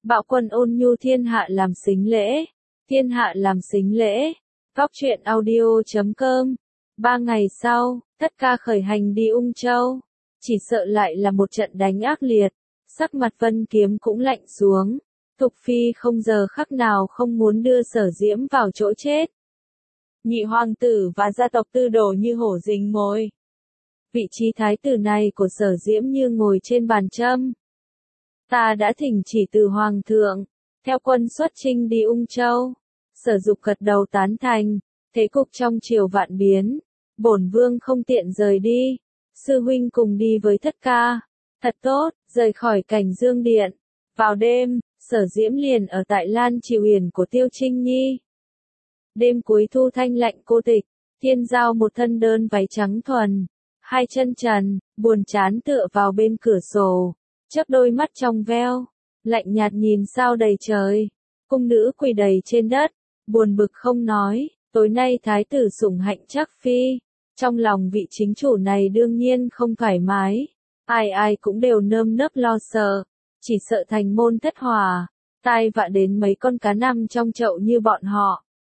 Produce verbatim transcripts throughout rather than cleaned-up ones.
Bạo quân ôn nhu thiên hạ làm sính lễ, thiên hạ làm sính lễ, góc truyện audio chấm com. Ba ngày sau, tất ca khởi hành đi Ung Châu, chỉ sợ lại là một trận đánh ác liệt, sắc mặt Vân Kiếm cũng lạnh xuống, Thục Phi không giờ khắc nào không muốn đưa Sở Diễm vào chỗ chết. Nhị hoàng tử và gia tộc Tư đổ như hổ rình mồi. Vị trí thái tử này của Sở Diễm như ngồi trên bàn châm. Ta đã thỉnh chỉ từ hoàng thượng, theo quân xuất chinh đi Ung Châu. Sở Dục gật đầu tán thành, thế cục trong triều vạn biến, bổn vương không tiện rời đi, sư huynh cùng đi với thất ca. Thật tốt, rời khỏi Cảnh Dương Điện. Vào đêm, Sở Diễm liền ở tại Lan Trì Uyển của Tiêu Trinh Nhi. Đêm cuối thu thanh lạnh cô tịch, Thiên Giao một thân đơn váy trắng thuần, hai chân trần, buồn chán tựa vào bên cửa sổ, chớp đôi mắt trong veo, lạnh nhạt nhìn sao đầy trời. Cung nữ quỳ đầy trên đất, buồn bực không nói, tối nay thái tử sủng hạnh chắc phi, trong lòng vị chính chủ này đương nhiên không thoải mái, ai ai cũng đều nơm nớp lo sợ, chỉ sợ thành môn thất hòa, tai vạ đến mấy con cá nằm trong chậu như bọn họ.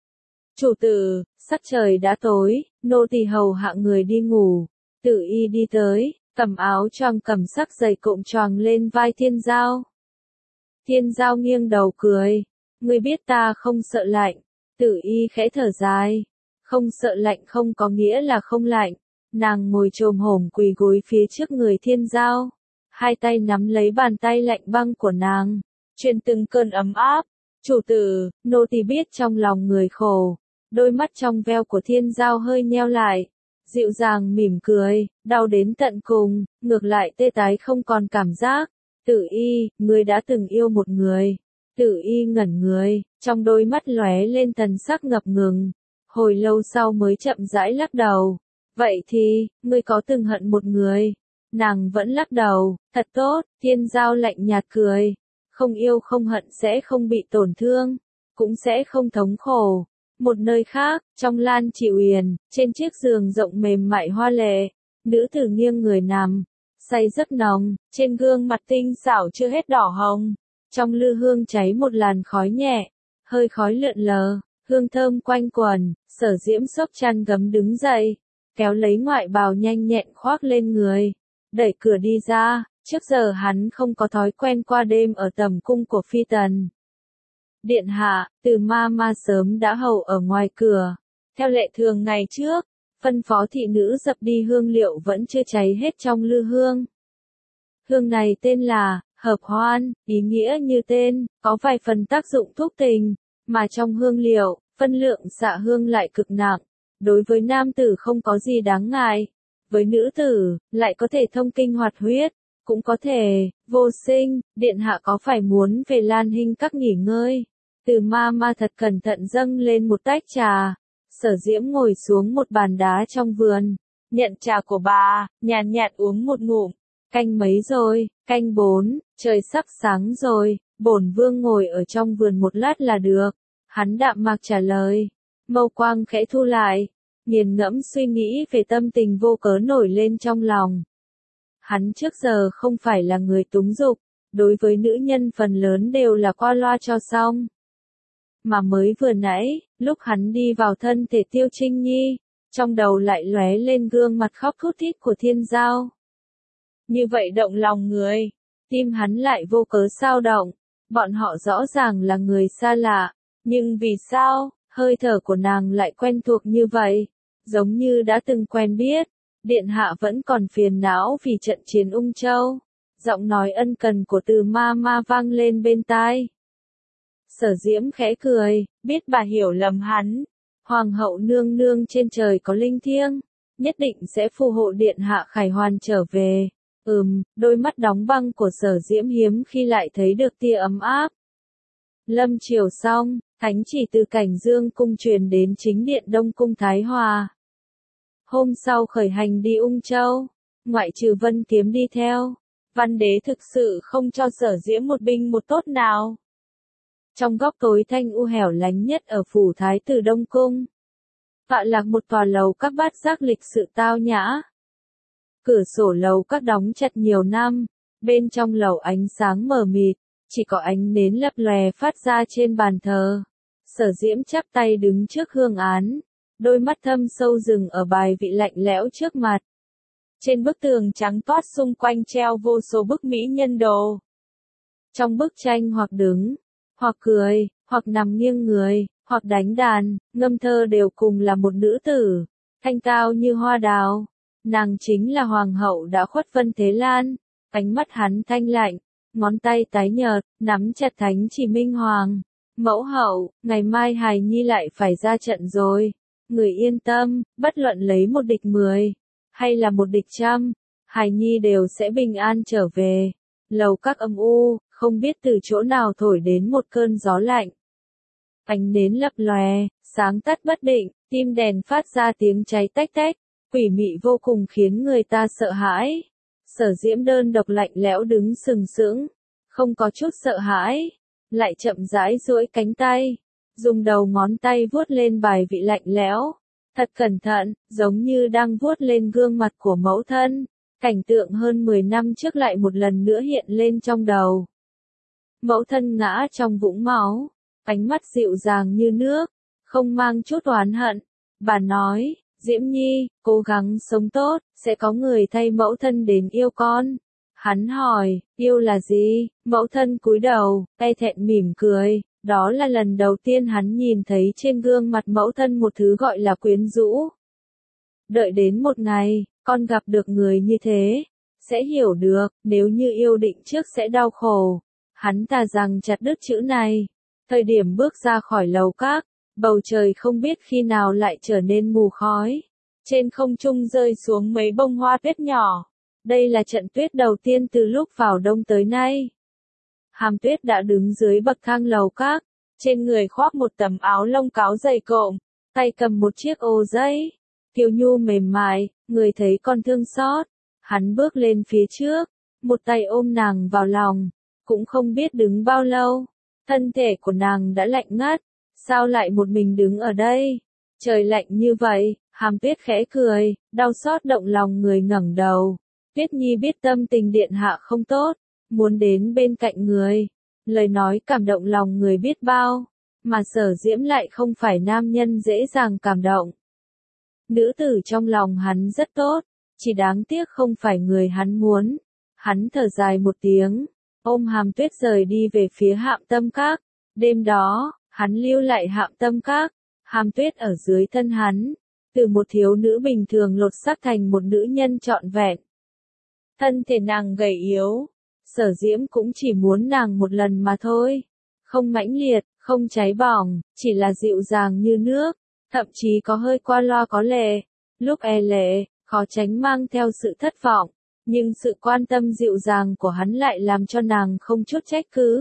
Chủ tử, sắc trời đã tối, nô tỳ hầu hạ người đi ngủ. Tử Y đi tới, cầm áo choàng cầm sắc dày cộm choàng lên vai Thiên Giao. Thiên Giao nghiêng đầu cười, ngươi biết ta không sợ lạnh. Tử Y khẽ thở dài, không sợ lạnh không có nghĩa là không lạnh. Nàng ngồi chồm hổm quỳ gối phía trước người Thiên Giao, hai tay nắm lấy bàn tay lạnh băng của nàng, truyền từng cơn ấm áp. Chủ tử, nô tỳ biết trong lòng người khổ. Đôi mắt trong veo của Thiên Giao hơi nheo lại, dịu dàng mỉm cười, đau đến tận cùng, ngược lại tê tái không còn cảm giác. Tử Y, ngươi đã từng yêu một người. Tử Y ngẩn người, trong đôi mắt lóe lên thần sắc ngập ngừng, hồi lâu sau mới chậm rãi lắc đầu. Vậy thì, ngươi có từng hận một người? Nàng vẫn lắc đầu, thật tốt. Thiên Giao lạnh nhạt cười, không yêu không hận sẽ không bị tổn thương, cũng sẽ không thống khổ. Một nơi khác, trong Lan Trì Uyển, trên chiếc giường rộng mềm mại hoa lệ, nữ tử nghiêng người nằm, say giấc nồng, trên gương mặt tinh xảo chưa hết đỏ hồng, trong lư hương cháy một làn khói nhẹ, hơi khói lượn lờ, hương thơm quanh quần. Sở Diễm xốc chăn gấm đứng dậy, kéo lấy ngoại bào nhanh nhẹn khoác lên người, đẩy cửa đi ra. Trước giờ hắn không có thói quen qua đêm ở tầm cung của phi tần. Điện hạ, Từ ma ma sớm đã hầu ở ngoài cửa. Theo lệ thường ngày trước, phân phó thị nữ dập đi hương liệu vẫn chưa cháy hết trong lư hương. Hương này tên là hợp hoan, ý nghĩa như tên, có vài phần tác dụng thuốc tình, mà trong hương liệu, phân lượng xạ hương lại cực nặng. Đối với nam tử không có gì đáng ngại, với nữ tử, lại có thể thông kinh hoạt huyết, cũng có thể vô sinh. Điện hạ có phải muốn về Lan Hinh các nghỉ ngơi? Từ ma ma thật cẩn thận dâng lên một tách trà. Sở Diễm ngồi xuống một bàn đá trong vườn, nhận trà của bà, nhàn nhạt uống một ngụm. Canh mấy rồi? Canh bốn, trời sắp sáng rồi, bổn vương ngồi ở trong vườn một lát là được. Hắn đạm mạc trả lời, mâu quang khẽ thu lại, nghiền ngẫm suy nghĩ về tâm tình vô cớ nổi lên trong lòng. Hắn trước giờ không phải là người túng dục, đối với nữ nhân phần lớn đều là qua loa cho xong. Mà mới vừa nãy, lúc hắn đi vào thân thể Tiêu Trinh Nhi, trong đầu lại lóe lên gương mặt khóc thút thít của Thiên Giao. Như vậy động lòng người, tim hắn lại vô cớ sao động, bọn họ rõ ràng là người xa lạ, nhưng vì sao, hơi thở của nàng lại quen thuộc như vậy, giống như đã từng quen biết. Điện hạ vẫn còn phiền não vì trận chiến Ung Châu. Giọng nói ân cần của Từ ma ma vang lên bên tai. Sở Diễm khẽ cười, biết bà hiểu lầm hắn. Hoàng hậu nương nương trên trời có linh thiêng, nhất định sẽ phù hộ điện hạ khải hoàn trở về. Ừm, đôi mắt đóng băng của Sở Diễm hiếm khi lại thấy được tia ấm áp. Lâm triều xong, thánh chỉ từ Cảnh Dương cung truyền đến chính điện Đông cung Thái Hòa. Hôm sau khởi hành đi Ung Châu, ngoại trừ Vân Kiếm đi theo, Văn Đế thực sự không cho Sở Diễm một binh một tốt nào. Trong góc tối thanh u hẻo lánh nhất ở phủ Thái tử Đông cung, tọa lạc một tòa lầu các bát giác lịch sự tao nhã. Cửa sổ lầu các đóng chặt nhiều năm, bên trong lầu ánh sáng mờ mịt, chỉ có ánh nến lấp lòe phát ra trên bàn thờ. Sở Diễm chắp tay đứng trước hương án, đôi mắt thâm sâu dừng ở bài vị lạnh lẽo trước mặt. Trên bức tường trắng toát xung quanh treo vô số bức mỹ nhân đồ. Trong bức tranh hoặc đứng, hoặc cười, hoặc nằm nghiêng người, hoặc đánh đàn, ngâm thơ đều cùng là một nữ tử, thanh cao như hoa đào. Nàng chính là hoàng hậu đã khuất Vân Thế Lan. Ánh mắt hắn thanh lạnh, ngón tay tái nhợt, nắm chặt thánh chỉ minh hoàng. Mẫu hậu, ngày mai hài nhi lại phải ra trận rồi. Người yên tâm, bất luận lấy một địch mười, hay là một địch trăm, hài nhi đều sẽ bình an trở về. Lầu các âm u, không biết từ chỗ nào thổi đến một cơn gió lạnh. Ánh nến lấp lòe, sáng tắt bất định, tim đèn phát ra tiếng cháy tách tách, quỷ mị vô cùng khiến người ta sợ hãi. Sở Diễm đơn độc lạnh lẽo đứng sừng sững, không có chút sợ hãi, lại chậm rãi duỗi cánh tay, dùng đầu ngón tay vuốt lên bài vị lạnh lẽo, thật cẩn thận, giống như đang vuốt lên gương mặt của mẫu thân. Cảnh tượng hơn mười năm trước lại một lần nữa hiện lên trong đầu. Mẫu thân ngã trong vũng máu, ánh mắt dịu dàng như nước, không mang chút oán hận. Bà nói, Diễm Nhi, cố gắng sống tốt, sẽ có người thay mẫu thân đến yêu con. Hắn hỏi, yêu là gì? Mẫu thân cúi đầu, e thẹn mỉm cười. Đó là lần đầu tiên hắn nhìn thấy trên gương mặt mẫu thân một thứ gọi là quyến rũ. Đợi đến một ngày, con gặp được người như thế, sẽ hiểu được, nếu như yêu định trước sẽ đau khổ. Hắn thà rằng chặt đứt chữ này. Thời điểm bước ra khỏi lầu các, bầu trời không biết khi nào lại trở nên mù khói. Trên không trung rơi xuống mấy bông hoa tuyết nhỏ. Đây là trận tuyết đầu tiên từ lúc vào đông tới nay. Hàm Tuyết đã đứng dưới bậc thang lầu các, trên người khoác một tấm áo lông cáo dày cộm, tay cầm một chiếc ô giấy. Kiều nhu mềm mại, người thấy con thương xót. Hắn bước lên phía trước, một tay ôm nàng vào lòng, cũng không biết đứng bao lâu. Thân thể của nàng đã lạnh ngắt, sao lại một mình đứng ở đây? Trời lạnh như vậy. Hàm Tuyết khẽ cười, đau xót động lòng người ngẩng đầu. Tuyết Nhi biết tâm tình điện hạ không tốt, muốn đến bên cạnh người. Lời nói cảm động lòng người biết bao, mà Sở Diễm lại không phải nam nhân dễ dàng cảm động. Nữ tử trong lòng hắn rất tốt, chỉ đáng tiếc không phải người hắn muốn. Hắn thở dài một tiếng, ôm Hàm Tuyết rời đi về phía Hạm Tâm Các. Đêm đó, hắn lưu lại Hạm Tâm Các, Hàm Tuyết ở dưới thân hắn, từ một thiếu nữ bình thường lột xác thành một nữ nhân trọn vẹn. Thân thể nàng gầy yếu, Sở Diễm cũng chỉ muốn nàng một lần mà thôi. Không mãnh liệt, không cháy bỏng, chỉ là dịu dàng như nước, thậm chí có hơi qua loa có lệ. Lúc e lệ, khó tránh mang theo sự thất vọng, nhưng sự quan tâm dịu dàng của hắn lại làm cho nàng không chút trách cứ.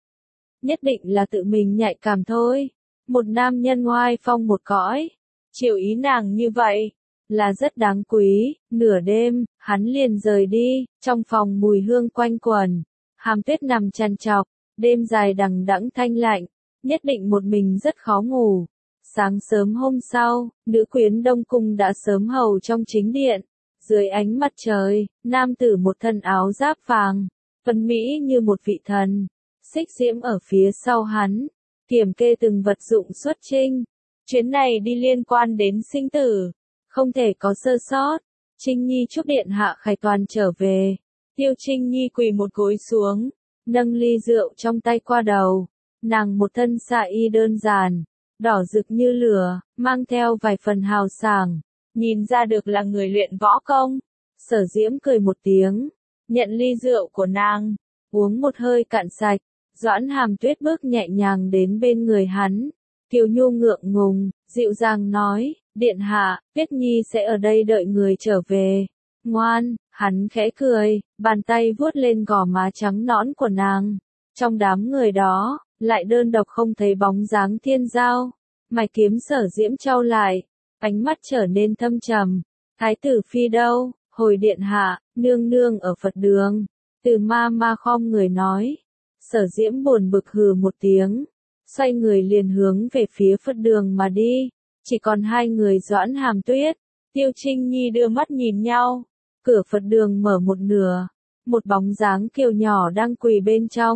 Nhất định là tự mình nhạy cảm thôi. Một nam nhân ngoai phong một cõi, chiều ý nàng như vậy, là rất đáng quý. Nửa đêm, hắn liền rời đi, trong phòng mùi hương quanh quẩn. Hàm Tuyết nằm chằn chọc, đêm dài đằng đẵng thanh lạnh, nhất định một mình rất khó ngủ. Sáng sớm hôm sau, nữ quyến Đông Cung đã sớm hầu trong chính điện. Dưới ánh mặt trời, nam tử một thân áo giáp vàng, tuấn mỹ như một vị thần. Xích Diễm ở phía sau hắn, kiểm kê từng vật dụng xuất chinh. Chuyến này đi liên quan đến sinh tử, không thể có sơ sót. Trinh Nhi chúc điện hạ khải toàn trở về. Tiêu Trinh Nhi quỳ một gối xuống, nâng ly rượu trong tay qua đầu. Nàng một thân xa y đơn giản, đỏ rực như lửa, mang theo vài phần hào sảng, nhìn ra được là người luyện võ công. Sở Diễm cười một tiếng, nhận ly rượu của nàng, uống một hơi cạn sạch. Doãn Hàm Tuyết bước nhẹ nhàng đến bên người hắn. Kiều nhu ngượng ngùng, dịu dàng nói, điện hạ, Tuyết Nhi sẽ ở đây đợi người trở về. Ngoan, hắn khẽ cười, bàn tay vuốt lên gò má trắng nõn của nàng. Trong đám người đó, lại đơn độc không thấy bóng dáng Thiên Giao. Mày kiếm Sở Diễm trao lại, ánh mắt trở nên thâm trầm. Thái tử phi đâu? Hồi điện hạ, nương nương ở Phật đường. Từ ma ma khom người nói. Sở Diễm buồn bực hừ một tiếng, xoay người liền hướng về phía Phật đường mà đi. Chỉ còn hai người Doãn Hàm Tuyết, Tiêu Trinh Nhi đưa mắt nhìn nhau. Cửa Phật đường mở một nửa, một bóng dáng kiều nhỏ đang quỳ bên trong.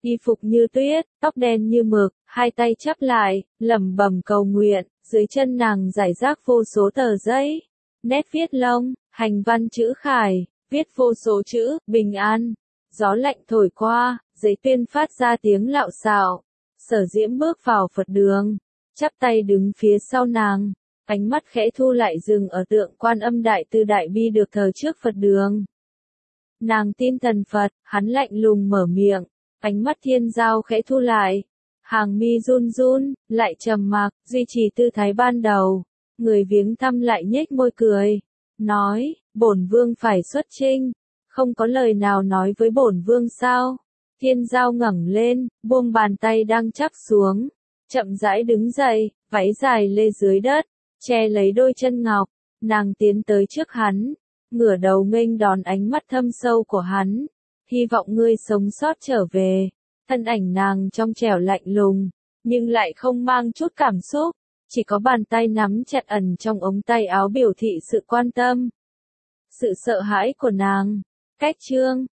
y phục như tuyết, tóc đen như mực, hai tay chắp lại, lẩm bẩm cầu nguyện, dưới chân nàng rải rác vô số tờ giấy, nét viết lông, hành văn chữ khải, viết vô số chữ, bình an. Gió lạnh thổi qua, giấy tuyên phát ra tiếng lạo xạo. Sở Diễm bước vào Phật đường, chắp tay đứng phía sau nàng, ánh mắt khẽ thu lại dừng ở tượng Quan Âm Đại Từ Đại Bi được thờ trước Phật đường. Nàng tin thần Phật, hắn lạnh lùng mở miệng, ánh mắt Thiên Giao khẽ thu lại, hàng mi run run, lại trầm mặc, duy trì tư thái ban đầu. Người viếng thăm lại nhếch môi cười, nói, bổn vương phải xuất chinh, không có lời nào nói với bổn vương sao? Thiên Giao ngẩng lên, buông bàn tay đang chắp xuống, chậm rãi đứng dậy, váy dài lê dưới đất, che lấy đôi chân ngọc, nàng tiến tới trước hắn, ngửa đầu nghênh đón ánh mắt thâm sâu của hắn, hy vọng ngươi sống sót trở về. Thân ảnh nàng trong trẻo lạnh lùng, nhưng lại không mang chút cảm xúc, chỉ có bàn tay nắm chặt ẩn trong ống tay áo biểu thị sự quan tâm. Sự sợ hãi của nàng. Cách chương